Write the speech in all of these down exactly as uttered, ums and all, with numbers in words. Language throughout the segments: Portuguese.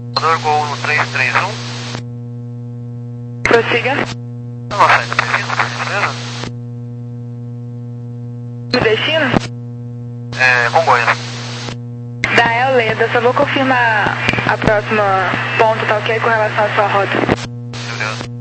Gol no três três um. Prossiga. Nossa, ainda precisa, beleza? O destino? É, Congonhas. Da Eleda, só vou confirmar a próxima ponto, tá ok? Com relação à sua rota. Beleza.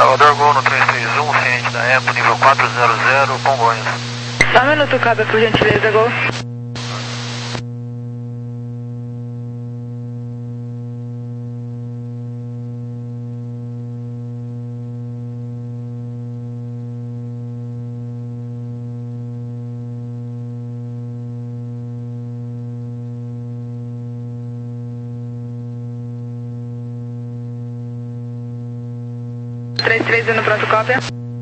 Salvador Gol no três três um, ciente da Apple, nível quatrocentos, Congonhas. Só um minuto, Cobra, por gentileza, Gol. três três um no pronto, cópia.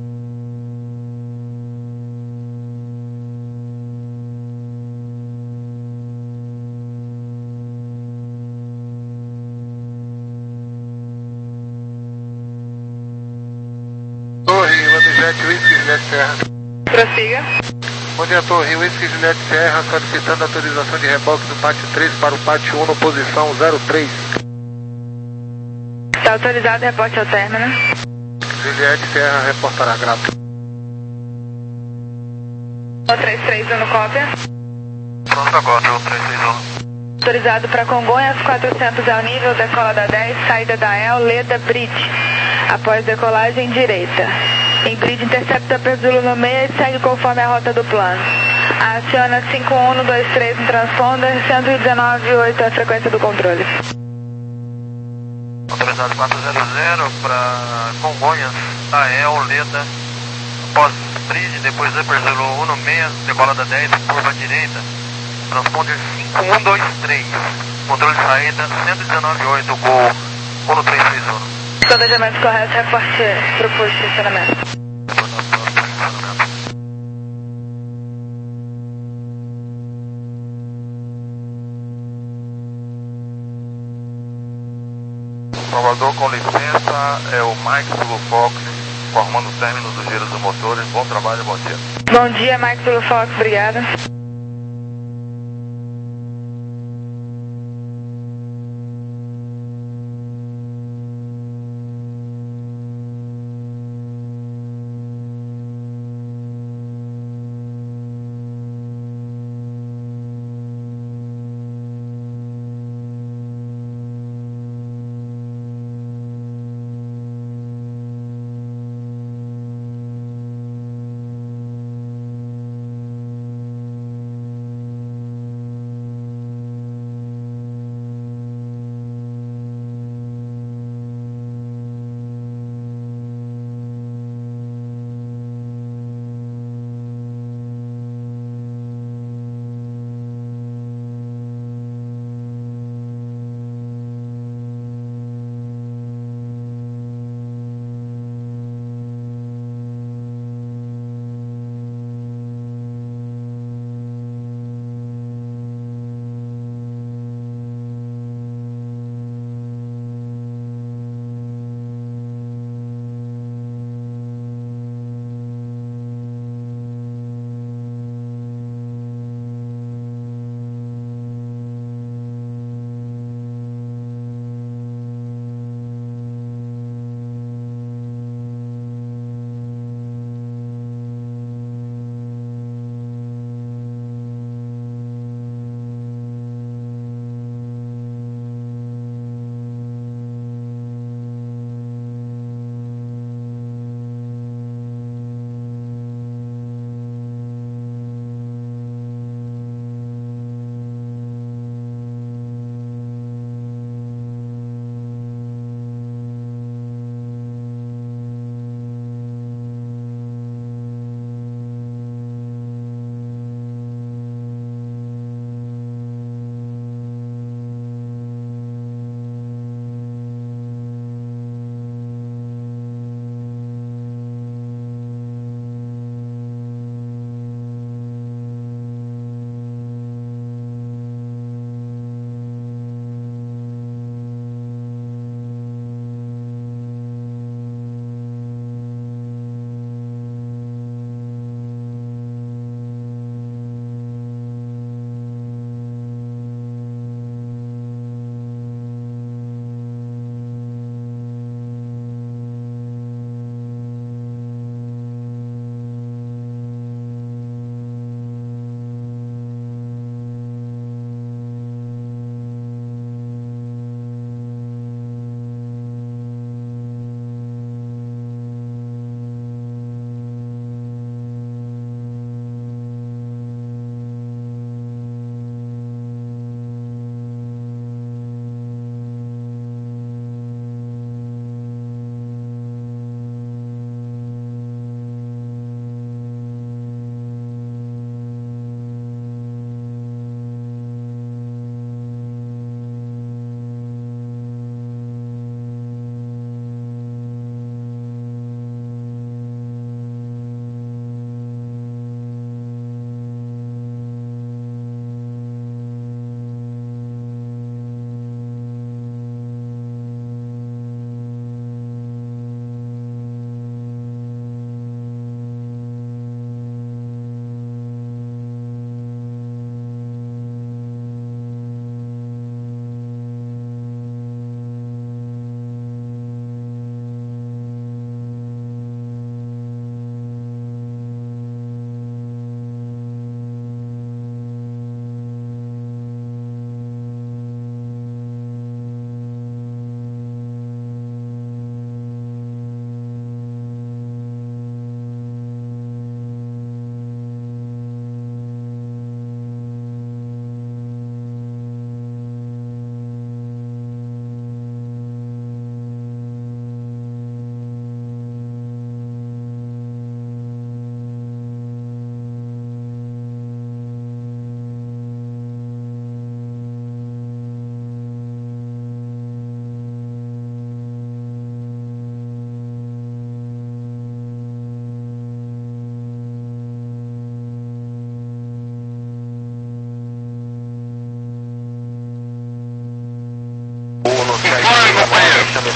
Torre, Wanderjet, Whisky, Juliette Serra. Prossiga. Bom dia, Torre, Whisky, Juliette Serra, solicitando autorização de reboque do pátio três para o pátio um, no posição zero três. Está autorizado, reporte ao término. Juliette Serra reportará, grato. três três um no cópia. Pronto agora, o três três um. Autorizado para Congonhas, quatrocentos ao nível, decola da dez, saída da El, Leda, Bridge. Após decolagem, direita. Em Bridge, intercepta Perzulo no meio e segue conforme a rota do plano. Aciona cinco um um dois três no transponder, cento e dezenove vírgula oito é a frequência do controle. Autorizado quatrocentos para Congonhas, A E L, Leda, após Bridge, depois Upper zero um no meio, decola da dez, curva direita, transponder cinco um dois três, controle de saída cento e dezenove vírgula oito, Gol um no três três um. Planejamento correto, reporte proposto de estacionamento. Salvador, com licença, é o Mike Zulu Fox, formando o término dos giros dos motores. Bom trabalho, bom dia. Bom dia, Mike Zulu Fox, obrigada.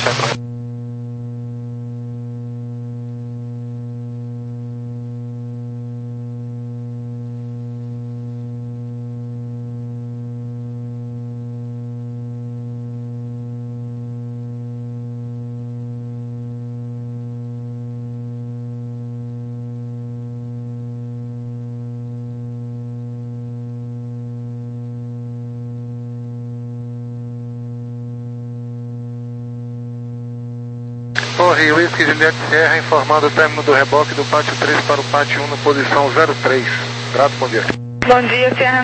Centro. Torre Whisky Juliette Sierra informando o término do reboque do pátio três para o pátio um no posição zero três. Grato, bom dia. Bom dia, Sierra.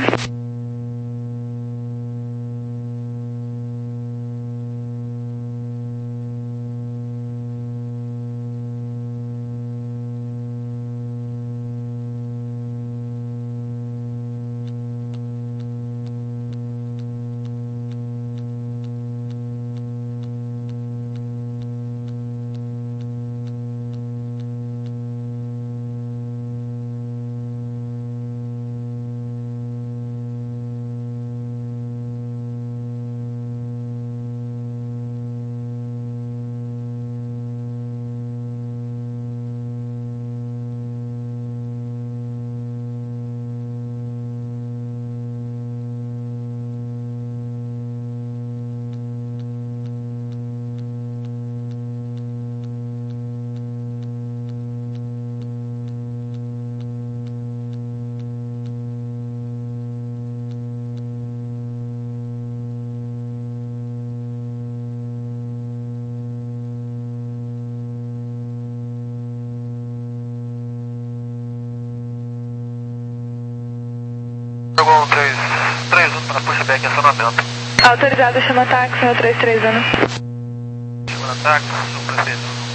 um três três um para pushback, acionamento. Autorizado, chama táxi, um três três um. Chama táxi, um três três um.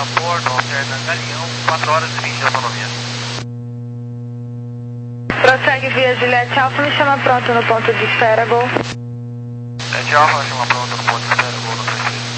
abordo, alterna Galeão, quatro horas e vinte de autonomia. Prossegue via Juliette Alfa, me chama pronto no ponto de espera, Gol. Juliette Alfa, chama pronto no ponto de espera, Gol no três três.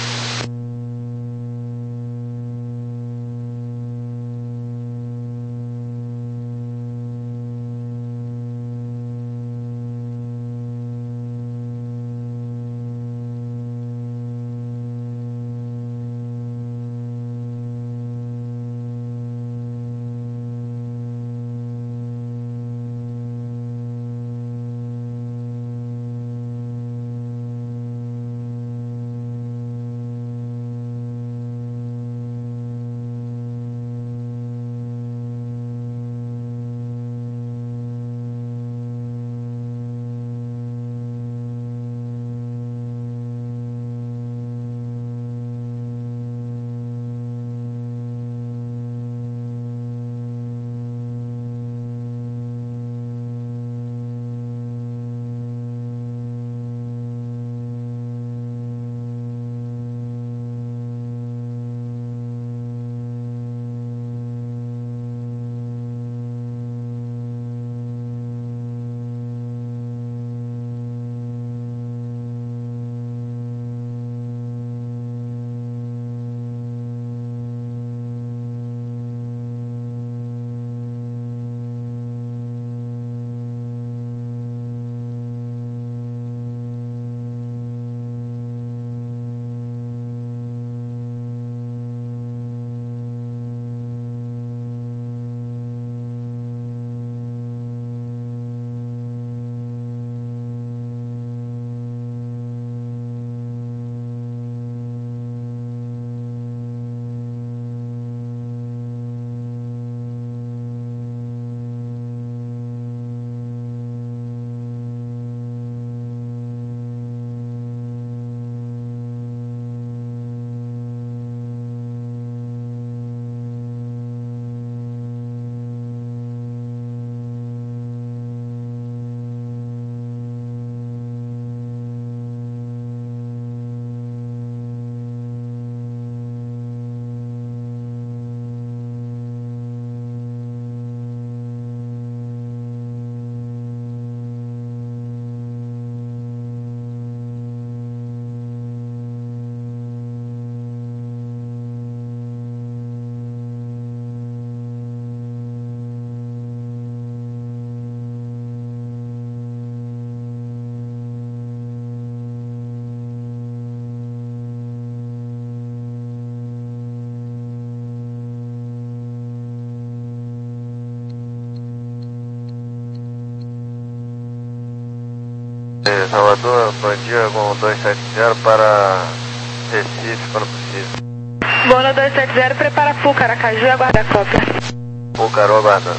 Salvador, bom dia com dois sete zero para Recife, quando possível. Bono dois sete zero, prepara Full Caracaju e aguarda a cópia. Full Carol aguardando.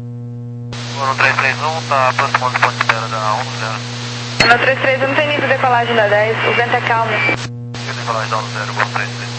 Bono três três um, tá aproximando do ponto de espera da um zero. No três três um tem nível de decolagem da dez, o vento é calmo. Nível de decolagem da um zero, Bono três três.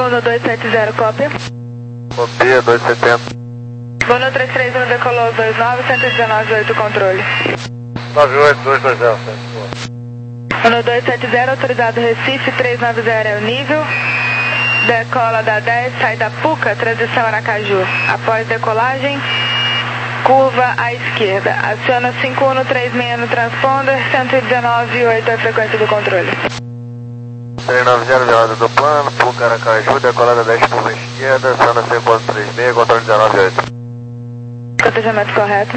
Uno dois sete zero, cópia. Copia, dois setenta. Uno três três um decolou dois nove, cento e dezenove, oito, controle. nove oito dois dois zero, Uno dois sete zero, autorizado Recife, trezentos e noventa é o nível. Decola da dez, sai da Puca, transição Aracaju. Após decolagem, curva à esquerda. Aciona cinco um três seis no transponder, cento e dezenove, oito é a frequência do controle. trezentos e noventa, virada do plano, Puca, Aracaju, decolada dez curva à esquerda, aciona cinco um três seis, controle dezenove oito. Cotejamento correto.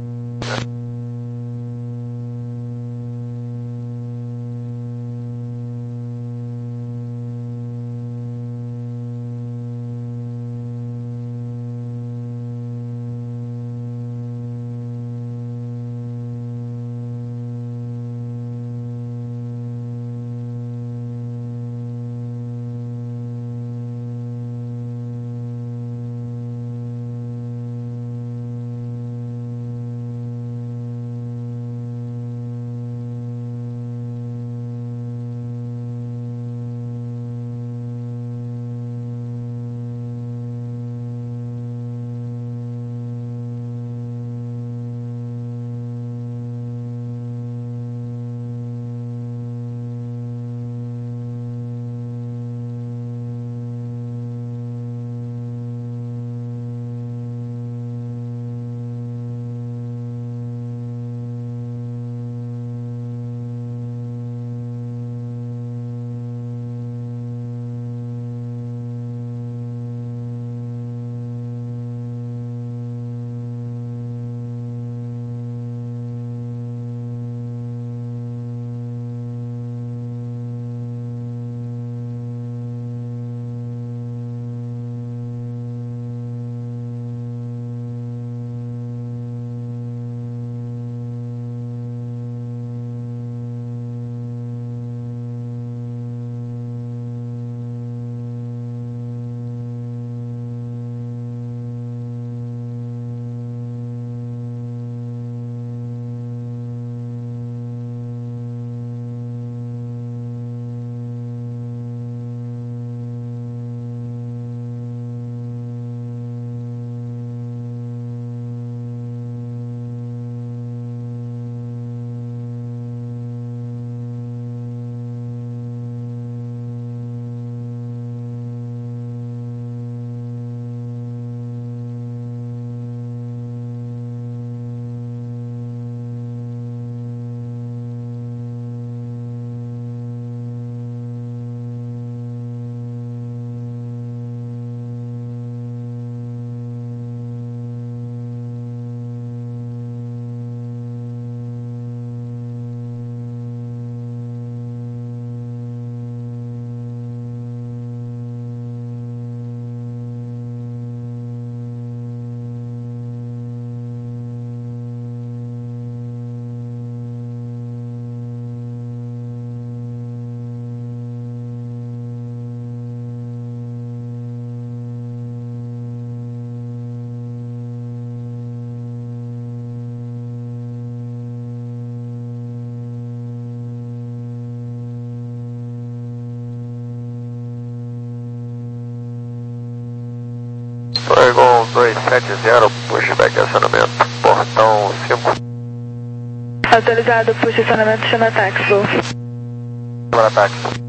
Oregon dois sete zero, pushback acionamento, portão cinco. Autorizado, push acionamento, chama táxi, voo. Para táxi.